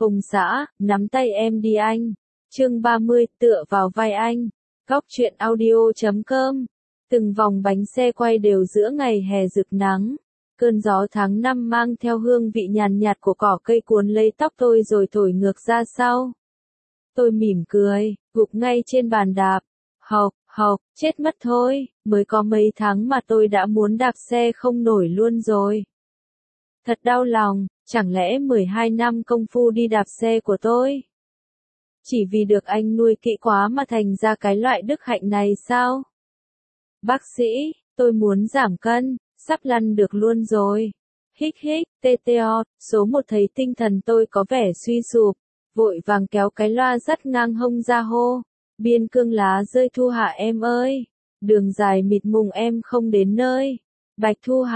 Ông xã, nắm tay em đi anh. Chương 30, tựa vào vai anh. Góc truyện audio.com. Từng vòng bánh xe quay đều giữa ngày hè rực nắng. Cơn gió tháng 5 mang theo hương vị nhàn nhạt của cỏ cây cuốn lấy tóc tôi rồi thổi ngược ra sau. Tôi mỉm cười, gục ngay trên bàn đạp. Hộc, chết mất thôi, mới có mấy tháng mà tôi đã muốn đạp xe không nổi luôn rồi. Thật đau lòng, chẳng lẽ 12 năm công phu đi đạp xe của tôi chỉ vì được anh nuôi kỹ quá mà thành ra cái loại đức hạnh này sao? Bác sĩ, tôi muốn giảm cân, sắp lăn được luôn rồi. Hích, TTO, số 1 thấy tinh thần tôi có vẻ suy sụp, vội vàng kéo cái loa dắt ngang hông ra hô. Biên cương lá rơi Thu Hà em ơi, đường dài mịt mùng em không đến nơi. Bạch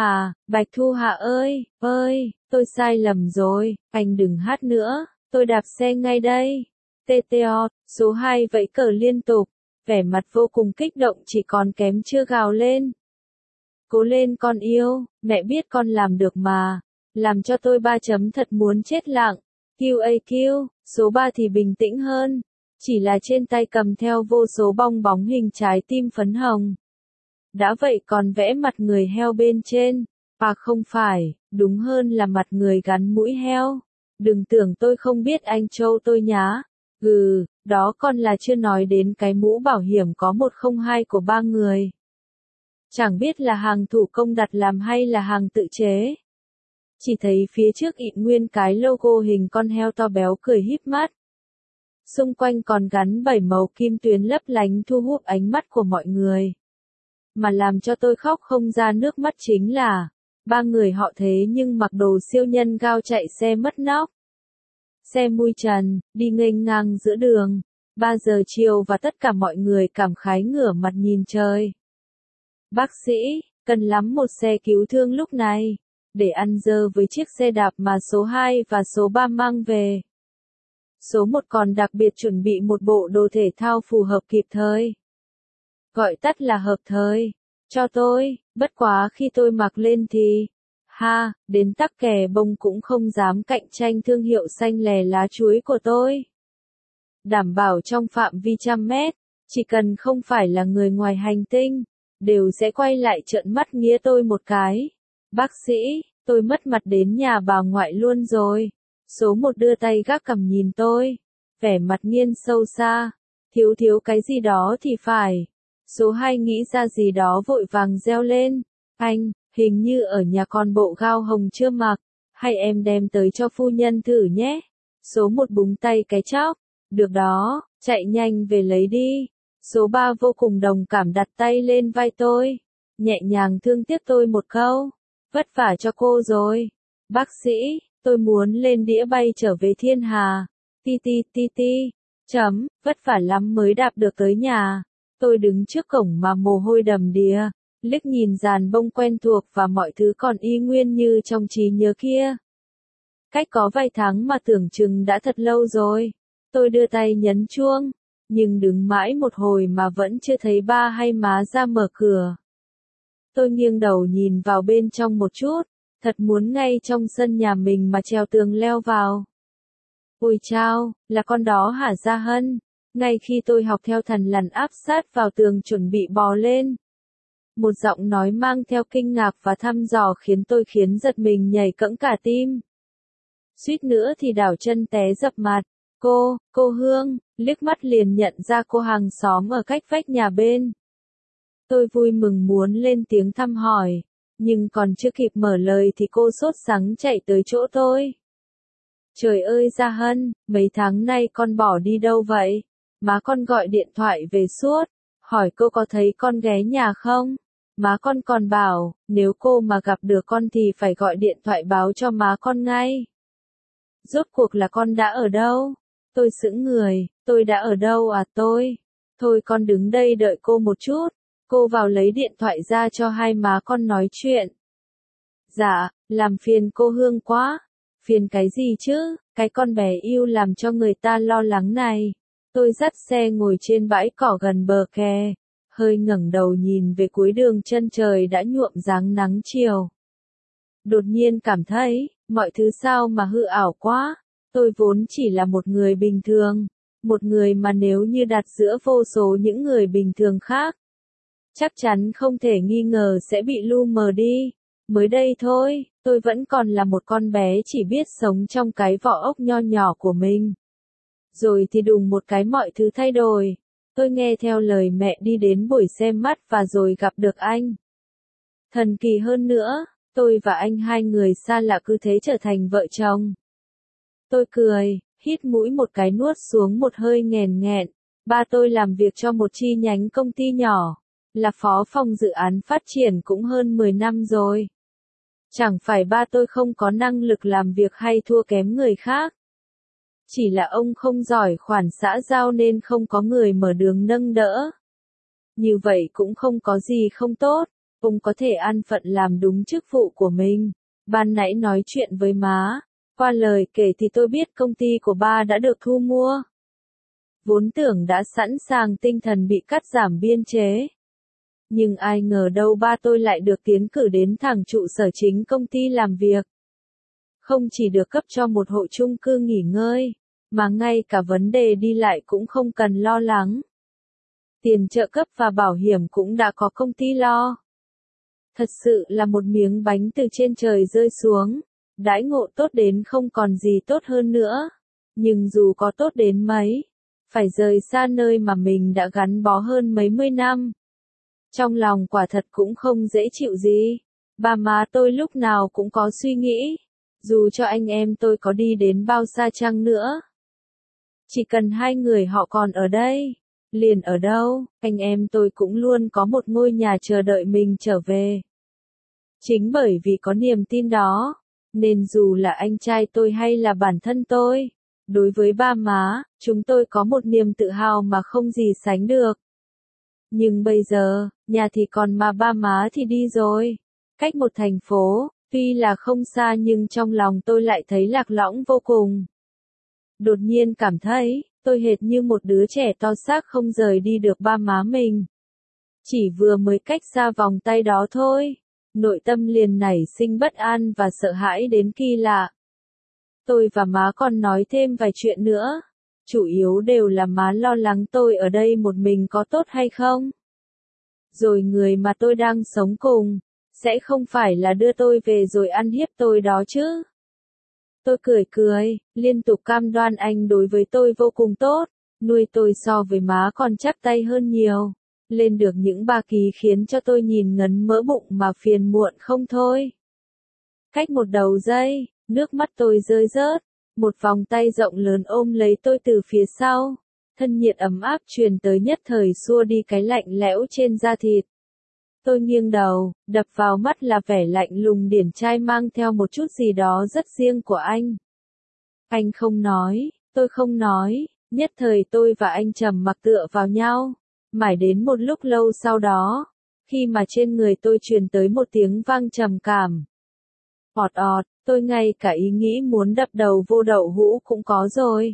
Thu Hà ơi, tôi sai lầm rồi, anh đừng hát nữa, tôi đạp xe ngay đây. TTO, số 2 vẫy cờ liên tục, vẻ mặt vô cùng kích động chỉ còn kém chưa gào lên. Cố lên con yêu, mẹ biết con làm được mà, làm cho tôi 3 chấm thật muốn chết lặng. QAQ, số 3 thì bình tĩnh hơn, chỉ là trên tay cầm theo vô số bong bóng hình trái tim phấn hồng. Đã vậy còn vẽ mặt người heo bên trên, không phải, đúng hơn là mặt người gắn mũi heo. Đừng tưởng tôi không biết anh Châu tôi nhá. Đó còn là chưa nói đến cái mũ bảo hiểm có 102 của 3 người. Chẳng biết là hàng thủ công đặt làm hay là hàng tự chế. Chỉ thấy phía trước ịn nguyên cái logo hình con heo to béo cười híp mắt. Xung quanh còn gắn 7 màu kim tuyến lấp lánh thu hút ánh mắt của mọi người. Mà làm cho tôi khóc không ra nước mắt chính là 3 người họ thế nhưng mặc đồ siêu nhân gao chạy xe mất nóc. Xe mui trần, đi nghênh ngang giữa đường. 3 giờ chiều và tất cả mọi người cảm khái ngửa mặt nhìn trời. Bác sĩ, cần lắm một xe cứu thương lúc này, để ăn dơ với chiếc xe đạp mà số 2 và số 3 mang về. Số 1 còn đặc biệt chuẩn bị một bộ đồ thể thao phù hợp kịp thời. Gọi tắt là hợp thời, cho tôi, bất quá khi tôi mặc lên thì, đến tắc kè bông cũng không dám cạnh tranh thương hiệu xanh lè lá chuối của tôi. Đảm bảo trong phạm vi 100 mét, chỉ cần không phải là người ngoài hành tinh, đều sẽ quay lại trợn mắt nghía tôi một cái. Bác sĩ, tôi mất mặt đến nhà bà ngoại luôn rồi. Số 1 đưa tay gác cằm nhìn tôi, vẻ mặt nghiêng sâu xa, thiếu cái gì đó thì phải. Số 2 nghĩ ra gì đó vội vàng reo lên, anh, hình như ở nhà con bộ gao hồng chưa mặc, hay em đem tới cho phu nhân thử nhé. Số 1 búng tay cái chóp, được đó, chạy nhanh về lấy đi. Số 3 vô cùng đồng cảm đặt tay lên vai tôi, nhẹ nhàng thương tiếc tôi một câu, vất vả cho cô rồi. Bác sĩ, tôi muốn lên đĩa bay trở về thiên hà. Vất vả lắm mới đạp được tới nhà. Tôi đứng trước cổng mà mồ hôi đầm đìa, liếc nhìn dàn bông quen thuộc và mọi thứ còn y nguyên như trong trí nhớ kia. Cách có vài tháng mà tưởng chừng đã thật lâu rồi. Tôi đưa tay nhấn chuông, nhưng đứng mãi một hồi mà vẫn chưa thấy ba hay má ra mở cửa. Tôi nghiêng đầu nhìn vào bên trong một chút, thật muốn ngay trong sân nhà mình mà trèo tường leo vào. Ôi chao, là con đó hả Gia Hân? Ngay khi tôi học theo thằn lằn áp sát vào tường chuẩn bị bò lên. Một giọng nói mang theo kinh ngạc và thăm dò khiến giật mình nhảy cẫng cả tim. Suýt nữa thì đảo chân té dập mặt. Cô Hương, liếc mắt liền nhận ra cô hàng xóm ở cách vách nhà bên. Tôi vui mừng muốn lên tiếng thăm hỏi, nhưng còn chưa kịp mở lời thì cô sốt sắng chạy tới chỗ tôi. Trời ơi Gia Hân, mấy tháng nay con bỏ đi đâu vậy? Má con gọi điện thoại về suốt, hỏi cô có thấy con ghé nhà không? Má con còn bảo, nếu cô mà gặp được con thì phải gọi điện thoại báo cho má con ngay. Rốt cuộc là con đã ở đâu? Tôi sững người, tôi đã ở đâu à tôi? Thôi con đứng đây đợi cô một chút, cô vào lấy điện thoại ra cho hai má con nói chuyện. Dạ, làm phiền cô Hương quá. Phiền cái gì chứ, cái con bé yêu làm cho người ta lo lắng này. Tôi dắt xe ngồi trên bãi cỏ gần bờ kè, hơi ngẩng đầu nhìn về cuối đường chân trời đã nhuộm dáng nắng chiều. Đột nhiên cảm thấy, mọi thứ sao mà hư ảo quá. Tôi vốn chỉ là một người bình thường, một người mà nếu như đặt giữa vô số những người bình thường khác, chắc chắn không thể nghi ngờ sẽ bị lu mờ đi. Mới đây thôi, tôi vẫn còn là một con bé chỉ biết sống trong cái vỏ ốc nho nhỏ của mình. Rồi thì đùng một cái mọi thứ thay đổi. Tôi nghe theo lời mẹ đi đến buổi xem mắt và rồi gặp được anh. Thần kỳ hơn nữa, tôi và anh hai người xa lạ cứ thế trở thành vợ chồng. Tôi cười, hít mũi một cái nuốt xuống một hơi nghèn nghẹn. Ba tôi làm việc cho một chi nhánh công ty nhỏ, là phó phòng dự án phát triển cũng hơn 10 năm rồi. Chẳng phải ba tôi không có năng lực làm việc hay thua kém người khác. Chỉ là ông không giỏi khoản xã giao nên không có người mở đường nâng đỡ. Như vậy cũng không có gì không tốt, ông có thể an phận làm đúng chức vụ của mình. Ban nãy nói chuyện với má, qua lời kể thì tôi biết công ty của ba đã được thu mua. Vốn tưởng đã sẵn sàng tinh thần bị cắt giảm biên chế. Nhưng ai ngờ đâu ba tôi lại được tiến cử đến thẳng trụ sở chính công ty làm việc. Không chỉ được cấp cho một hộ chung cư nghỉ ngơi, mà ngay cả vấn đề đi lại cũng không cần lo lắng. Tiền trợ cấp và bảo hiểm cũng đã có công ty lo. Thật sự là một miếng bánh từ trên trời rơi xuống, đãi ngộ tốt đến không còn gì tốt hơn nữa. Nhưng dù có tốt đến mấy, phải rời xa nơi mà mình đã gắn bó hơn mấy mươi năm. Trong lòng quả thật cũng không dễ chịu gì. Ba má tôi lúc nào cũng có suy nghĩ, dù cho anh em tôi có đi đến bao xa chăng nữa. Chỉ cần hai người họ còn ở đây, liền ở đâu, anh em tôi cũng luôn có một ngôi nhà chờ đợi mình trở về. Chính bởi vì có niềm tin đó, nên dù là anh trai tôi hay là bản thân tôi, đối với ba má, chúng tôi có một niềm tự hào mà không gì sánh được. Nhưng bây giờ, nhà thì còn mà ba má thì đi rồi. Cách một thành phố, tuy là không xa nhưng trong lòng tôi lại thấy lạc lõng vô cùng. Đột nhiên cảm thấy, tôi hệt như một đứa trẻ to xác không rời đi được ba má mình. Chỉ vừa mới cách xa vòng tay đó thôi, nội tâm liền nảy sinh bất an và sợ hãi đến kỳ lạ. Tôi và má còn nói thêm vài chuyện nữa. Chủ yếu đều là má lo lắng tôi ở đây một mình có tốt hay không. Rồi người mà tôi đang sống cùng, sẽ không phải là đưa tôi về rồi ăn hiếp tôi đó chứ. Tôi cười cười, liên tục cam đoan anh đối với tôi vô cùng tốt, nuôi tôi so với má còn chắp tay hơn nhiều. Lên được những ba ký khiến cho tôi nhìn ngấn mỡ bụng mà phiền muộn không thôi. Cách một đầu giây, nước mắt tôi rơi rớt, một vòng tay rộng lớn ôm lấy tôi từ phía sau. Thân nhiệt ấm áp truyền tới nhất thời xua đi cái lạnh lẽo trên da thịt. Tôi nghiêng đầu, đập vào mắt là vẻ lạnh lùng điển trai mang theo một chút gì đó rất riêng của anh. Anh không nói, tôi không nói, nhất thời tôi và anh trầm mặc tựa vào nhau. Mãi đến một lúc lâu sau đó, khi mà trên người tôi truyền tới một tiếng vang trầm cảm. Ọt ọt, tôi ngay cả ý nghĩ muốn đập đầu vô đậu hũ cũng có rồi.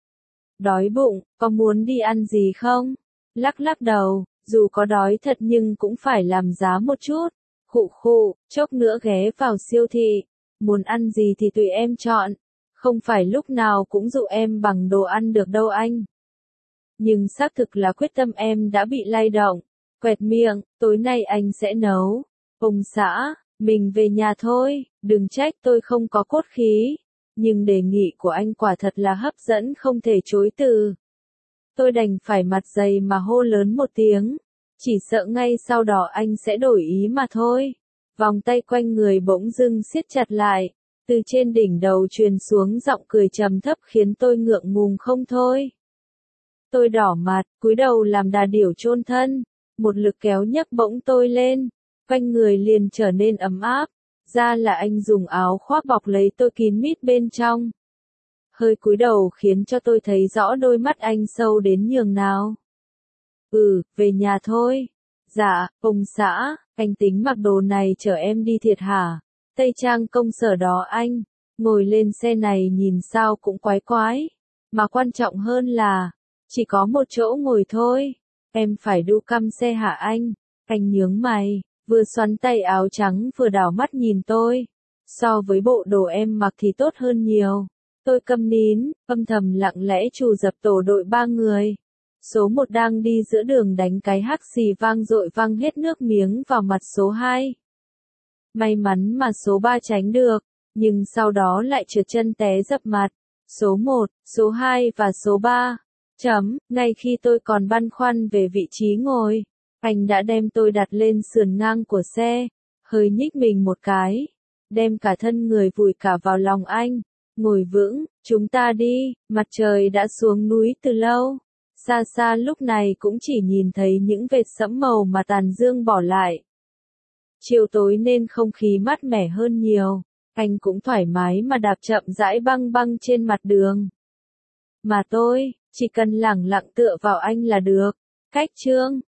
Đói bụng, có muốn đi ăn gì không? Lắc lắc đầu, dù có đói thật nhưng cũng phải làm giá một chút. Khụ khụ, chốc nữa ghé vào siêu thị. Muốn ăn gì thì tùy em chọn. Không phải lúc nào cũng dụ em bằng đồ ăn được đâu anh. Nhưng xác thực là quyết tâm em đã bị lay động. Quẹt miệng, tối nay anh sẽ nấu. Ông xã, mình về nhà thôi, đừng trách tôi không có cốt khí. Nhưng đề nghị của anh quả thật là hấp dẫn không thể chối từ. Tôi đành phải mặt dày mà hô lớn một tiếng. Chỉ sợ ngay sau đó anh sẽ đổi ý mà thôi. Vòng tay quanh người bỗng dưng siết chặt lại. Từ trên đỉnh đầu truyền xuống giọng cười trầm thấp khiến tôi ngượng ngùng không thôi. Tôi đỏ mặt, cúi đầu làm đà điểu chôn thân. Một lực kéo nhấc bỗng tôi lên. Quanh người liền trở nên ấm áp. Ra là anh dùng áo khoác bọc lấy tôi kín mít bên trong. Hơi cúi đầu khiến cho tôi thấy rõ đôi mắt anh sâu đến nhường nào. Về nhà thôi. Dạ, ông xã, anh tính mặc đồ này chở em đi thiệt hả? Tây trang công sở đó anh. Ngồi lên xe này nhìn sao cũng quái quái. Mà quan trọng hơn là, chỉ có một chỗ ngồi thôi. Em phải đu căm xe hả anh? Anh nhướng mày, vừa xoắn tay áo trắng vừa đảo mắt nhìn tôi. So với bộ đồ em mặc thì tốt hơn nhiều. Tôi câm nín, âm thầm lặng lẽ trù dập tổ đội 3 người. Số 1 đang đi giữa đường đánh cái hắc xì vang dội văng hết nước miếng vào mặt số 2. May mắn mà số 3 tránh được, nhưng sau đó lại trượt chân té dập mặt. Số 1, số 2 và số 3. Ngay khi tôi còn băn khoăn về vị trí ngồi, anh đã đem tôi đặt lên sườn ngang của xe, hơi nhích mình một cái, đem cả thân người vùi cả vào lòng anh. Ngồi vững, chúng ta đi, mặt trời đã xuống núi từ lâu. Xa xa lúc này cũng chỉ nhìn thấy những vệt sẫm màu mà tàn dương bỏ lại. Chiều tối nên không khí mát mẻ hơn nhiều, anh cũng thoải mái mà đạp chậm rãi băng băng trên mặt đường. Mà tôi, chỉ cần lẳng lặng tựa vào anh là được. Cách chương